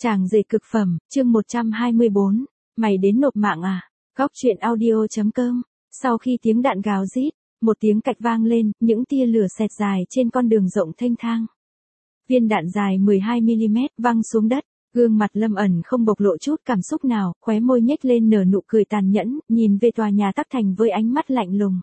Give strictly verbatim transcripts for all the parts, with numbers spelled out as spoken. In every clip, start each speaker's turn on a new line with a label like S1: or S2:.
S1: Chàng rể cực phẩm, chương một trăm hai mươi bốn. Mày đến nộp mạng à? Góc truyện audio.com. Sau khi tiếng đạn gào rít, một tiếng cạch vang lên, những tia lửa xẹt dài trên con đường rộng thênh thang. Viên đạn dài mười hai mi li mét văng xuống đất, gương mặt Lâm ẩn không bộc lộ chút cảm xúc nào, khóe môi nhếch lên nở nụ cười tàn nhẫn, nhìn về tòa nhà Tắc Thành với ánh mắt lạnh lùng.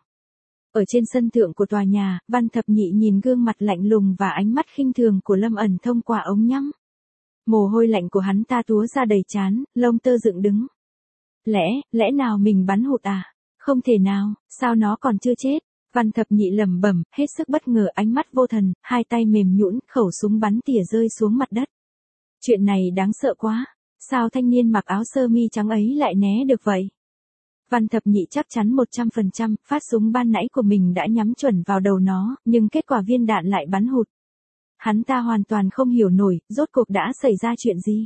S1: Ở trên sân thượng của tòa nhà, Văn Thập Nhị nhìn gương mặt lạnh lùng và ánh mắt khinh thường của Lâm ẩn thông qua ống nhắm. Mồ hôi lạnh của hắn ta túa ra đầy trán, lông tơ dựng đứng. Lẽ, lẽ nào mình bắn hụt à? Không thể nào, sao nó còn chưa chết? Văn Thập Nhị lẩm bẩm, hết sức bất ngờ, ánh mắt vô thần, hai tay mềm nhũn, khẩu súng bắn tỉa rơi xuống mặt đất. Chuyện này đáng sợ quá, sao thanh niên mặc áo sơ mi trắng ấy lại né được vậy? Văn Thập Nhị chắc chắn một trăm phần trăm, phát súng ban nãy của mình đã nhắm chuẩn vào đầu nó, nhưng kết quả viên đạn lại bắn hụt. Hắn ta hoàn toàn không hiểu nổi, rốt cuộc đã xảy ra chuyện gì.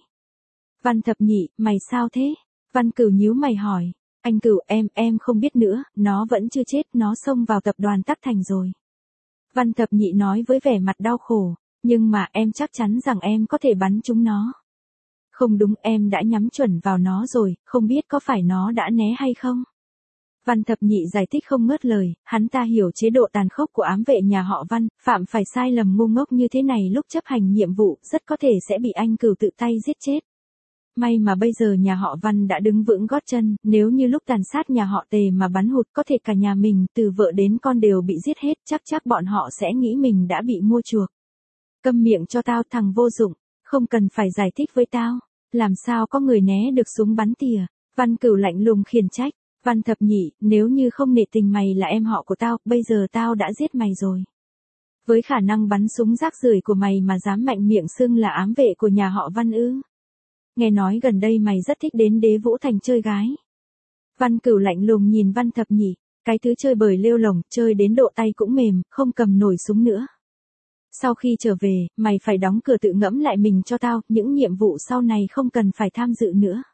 S1: Văn Thập Nhị, mày sao thế? Văn Cửu nhíu mày hỏi. Anh Cửu, em, em không biết nữa, nó vẫn chưa chết, nó xông vào tập đoàn Tắc Thành rồi. Văn Thập Nhị nói với vẻ mặt đau khổ, nhưng mà em chắc chắn rằng em có thể bắn trúng nó. Không đúng, em đã nhắm chuẩn vào nó rồi, không biết có phải nó đã né hay không? Văn Thập Nhị giải thích không ngớt lời, hắn ta hiểu chế độ tàn khốc của ám vệ nhà họ Văn, phạm phải sai lầm ngu ngốc như thế này lúc chấp hành nhiệm vụ, rất có thể sẽ bị anh Cửu tự tay giết chết. May mà bây giờ nhà họ Văn đã đứng vững gót chân, nếu như lúc tàn sát nhà họ Tề mà bắn hụt, có thể cả nhà mình, từ vợ đến con đều bị giết hết, chắc chắc bọn họ sẽ nghĩ mình đã bị mua chuộc. Câm miệng cho tao, thằng vô dụng, không cần phải giải thích với tao, làm sao có người né được súng bắn tỉa? Văn Cửu lạnh lùng khiển trách. Văn Thập Nhị, nếu như không nể tình mày là em họ của tao, bây giờ tao đã giết mày rồi. Với khả năng bắn súng rác rưởi của mày mà dám mạnh miệng xưng là ám vệ của nhà họ Văn ư? Nghe nói gần đây mày rất thích đến Đế Vũ Thành chơi gái. Văn Cửu lạnh lùng nhìn Văn Thập Nhị, cái thứ chơi bời lêu lổng, chơi đến độ tay cũng mềm, không cầm nổi súng nữa. Sau khi trở về, mày phải đóng cửa tự ngẫm lại mình cho tao, những nhiệm vụ sau này không cần phải tham dự nữa.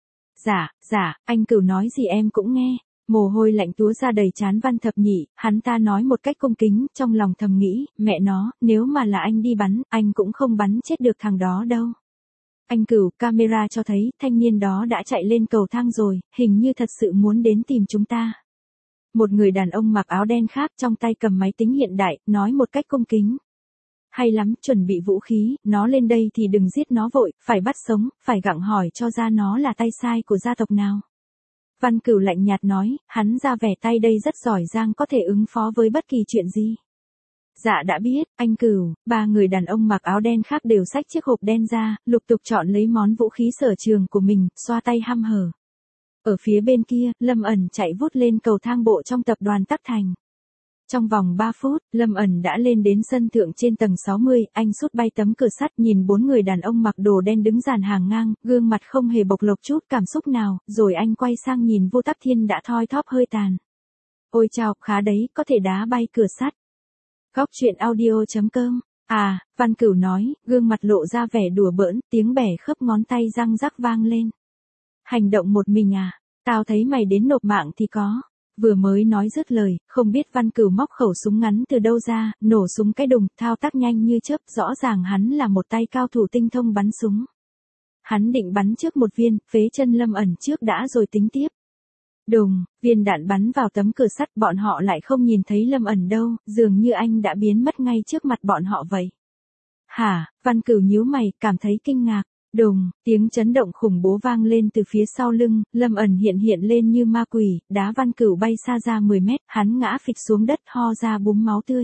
S1: Dạ, dạ, anh Cửu nói gì em cũng nghe. Mồ hôi lạnh túa ra đầy trán Văn Thập Nhị, hắn ta nói một cách cung kính, trong lòng thầm nghĩ, mẹ nó, nếu mà là anh đi bắn, anh cũng không bắn chết được thằng đó đâu. Anh Cửu, camera cho thấy, thanh niên đó đã chạy lên cầu thang rồi, hình như thật sự muốn đến tìm chúng ta. Một người đàn ông mặc áo đen khác trong tay cầm máy tính hiện đại, nói một cách cung kính. Hay lắm, chuẩn bị vũ khí, nó lên đây thì đừng giết nó vội, phải bắt sống, phải gặng hỏi cho ra nó là tay sai của gia tộc nào. Văn Cửu lạnh nhạt nói, hắn ra vẻ tay đây rất giỏi giang, có thể ứng phó với bất kỳ chuyện gì. Dạ đã biết, anh Cửu. Ba người đàn ông mặc áo đen khác đều xách chiếc hộp đen ra, lục tục chọn lấy món vũ khí sở trường của mình, xoa tay hăm hở. Ở phía bên kia, Lâm ẩn chạy vút lên cầu thang bộ trong tập đoàn Tắc Thành. Trong vòng ba phút, Lâm ẩn đã lên đến sân thượng trên tầng sáu mươi, anh sút bay tấm cửa sắt, nhìn bốn người đàn ông mặc đồ đen đứng dàn hàng ngang, gương mặt không hề bộc lộ chút cảm xúc nào, rồi anh quay sang nhìn Vô Tắc Thiên đã thoi thóp hơi tàn. Ôi chao, khá đấy, có thể đá bay cửa sắt. Góc truyện audio.com. À, Văn Cửu nói, gương mặt lộ ra vẻ đùa bỡn, tiếng bẻ khớp ngón tay răng rắc vang lên. Hành động một mình à? Tao thấy mày đến nộp mạng thì có. Vừa mới nói dứt lời, không biết Văn Cửu móc khẩu súng ngắn từ đâu ra, nổ súng cái đùng, thao tác nhanh như chớp, rõ ràng hắn là một tay cao thủ tinh thông bắn súng. Hắn định bắn trước một viên, phế chân Lâm ẩn trước đã rồi tính tiếp. Đùng, viên đạn bắn vào tấm cửa sắt, bọn họ lại không nhìn thấy Lâm ẩn đâu, dường như anh đã biến mất ngay trước mặt bọn họ vậy. Hả? Văn Cửu nhíu mày, cảm thấy kinh ngạc. Đùng, tiếng chấn động khủng bố vang lên từ phía sau lưng, Lâm ẩn hiện hiện lên như ma quỷ, đá Văn Cửu bay xa ra mười mét, hắn ngã phịch xuống đất, ho ra búng máu tươi.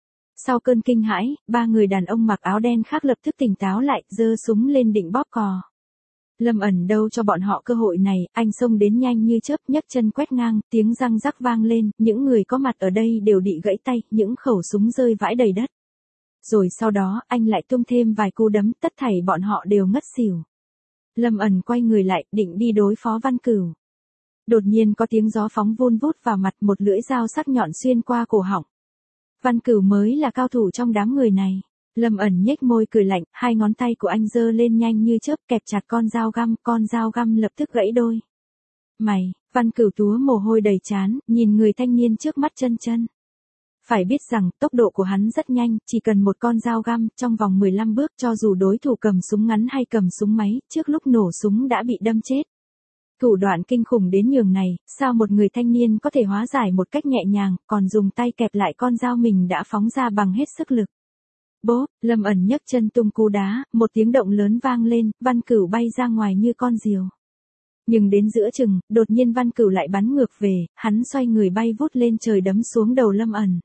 S1: Sau cơn kinh hãi, ba người đàn ông mặc áo đen khác lập tức tỉnh táo lại, giơ súng lên định bóp cò. Lâm ẩn đâu cho bọn họ cơ hội này, anh xông đến nhanh như chớp, nhấc chân quét ngang, tiếng răng rắc vang lên, những người có mặt ở đây đều bị gãy tay, những khẩu súng rơi vãi đầy đất. Rồi sau đó, anh lại tung thêm vài cú đấm, tất thảy bọn họ đều ngất xỉu. Lâm ẩn quay người lại, định đi đối phó Văn Cửu. Đột nhiên có tiếng gió phóng vun vút vào mặt, một lưỡi dao sắc nhọn xuyên qua cổ họng. Văn Cửu mới là cao thủ trong đám người này. Lâm ẩn nhếch môi cười lạnh, hai ngón tay của anh giơ lên nhanh như chớp, kẹp chặt con dao găm, con dao găm lập tức gãy đôi. Mày, Văn Cửu túa mồ hôi đầy trán, nhìn người thanh niên trước mắt chân chân. Phải biết rằng, tốc độ của hắn rất nhanh, chỉ cần một con dao găm, trong vòng mười lăm bước cho dù đối thủ cầm súng ngắn hay cầm súng máy, trước lúc nổ súng đã bị đâm chết. Thủ đoạn kinh khủng đến nhường này, sao một người thanh niên có thể hóa giải một cách nhẹ nhàng, còn dùng tay kẹp lại con dao mình đã phóng ra bằng hết sức lực. Bốp, Lâm ẩn nhấc chân tung cú đá, một tiếng động lớn vang lên, Văn Cửu bay ra ngoài như con diều. Nhưng đến giữa chừng, đột nhiên Văn Cửu lại bắn ngược về, hắn xoay người bay vút lên trời đấm xuống đầu Lâm ẩn.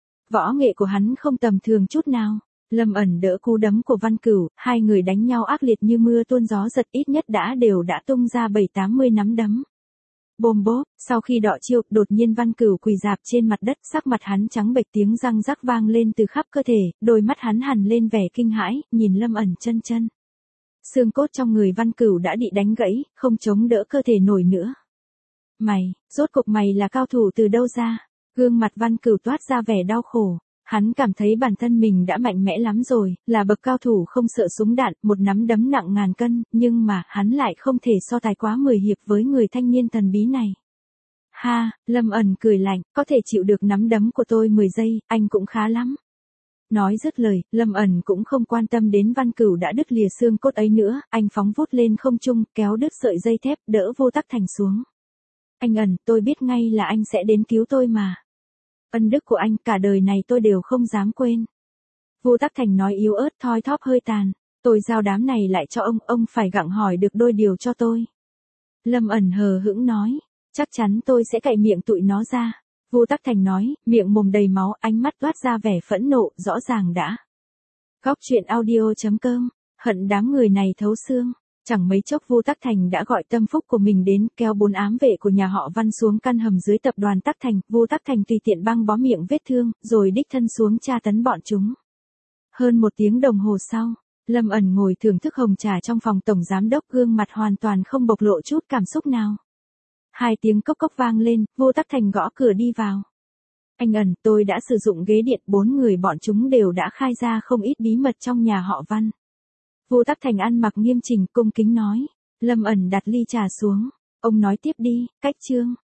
S1: Võ nghệ của hắn không tầm thường chút nào. Lâm ẩn đỡ cú đấm của Văn Cửu, hai người đánh nhau ác liệt như mưa tuôn gió giật, ít nhất đã đều đã tung ra bảy tám mươi nắm đấm. Bôm bốp, sau khi đọ chiêu, đột nhiên Văn Cửu quỳ rạp trên mặt đất, sắc mặt hắn trắng bệch, tiếng răng rắc vang lên từ khắp cơ thể, đôi mắt hắn hằn lên vẻ kinh hãi, nhìn Lâm ẩn chân chân. Xương cốt trong người Văn Cửu đã bị đánh gãy, không chống đỡ cơ thể nổi nữa. Mày, rốt cục mày là cao thủ từ đâu ra? Gương mặt Văn Cửu toát ra vẻ đau khổ. Hắn cảm thấy bản thân mình đã mạnh mẽ lắm rồi, là bậc cao thủ không sợ súng đạn, một nắm đấm nặng ngàn cân, nhưng mà, hắn lại không thể so tài quá mười hiệp với người thanh niên thần bí này. Ha, Lâm ẩn cười lạnh, có thể chịu được nắm đấm của tôi mười giây, anh cũng khá lắm. Nói dứt lời, Lâm ẩn cũng không quan tâm đến Văn Cửu đã đứt lìa xương cốt ấy nữa, anh phóng vút lên không trung, kéo đứt sợi dây thép, đỡ Vô Tắc Thành xuống. Anh ẩn, tôi biết ngay là anh sẽ đến cứu tôi mà. Ân đức của anh cả đời này tôi đều không dám quên. Vô Tắc Thành nói yếu ớt thoi thóp hơi tàn. Tôi giao đám này lại cho ông, ông phải gặng hỏi được đôi điều cho tôi. Lâm ẩn hờ hững nói, chắc chắn tôi sẽ cạy miệng tụi nó ra. Vô Tắc Thành nói, miệng mồm đầy máu, ánh mắt toát ra vẻ phẫn nộ, rõ ràng đã. Góc truyện audio chấm com, hận đám người này thấu xương. Chẳng mấy chốc Vô Tắc Thành đã gọi tâm phúc của mình đến, kéo bốn ám vệ của nhà họ Văn xuống căn hầm dưới tập đoàn Tắc Thành, Vô Tắc Thành tùy tiện băng bó miệng vết thương, rồi đích thân xuống tra tấn bọn chúng. Hơn một tiếng đồng hồ sau, Lâm ẩn ngồi thưởng thức hồng trà trong phòng tổng giám đốc, gương mặt hoàn toàn không bộc lộ chút cảm xúc nào. Hai tiếng cốc cốc vang lên, Vô Tắc Thành gõ cửa đi vào. Anh ẩn, tôi đã sử dụng ghế điện, bốn người bọn chúng đều đã khai ra không ít bí mật trong nhà họ Văn. Vô Tắc Thành ăn mặc nghiêm chỉnh, cung kính nói. Lâm ẩn đặt ly trà xuống. Ông nói tiếp đi, cách chương.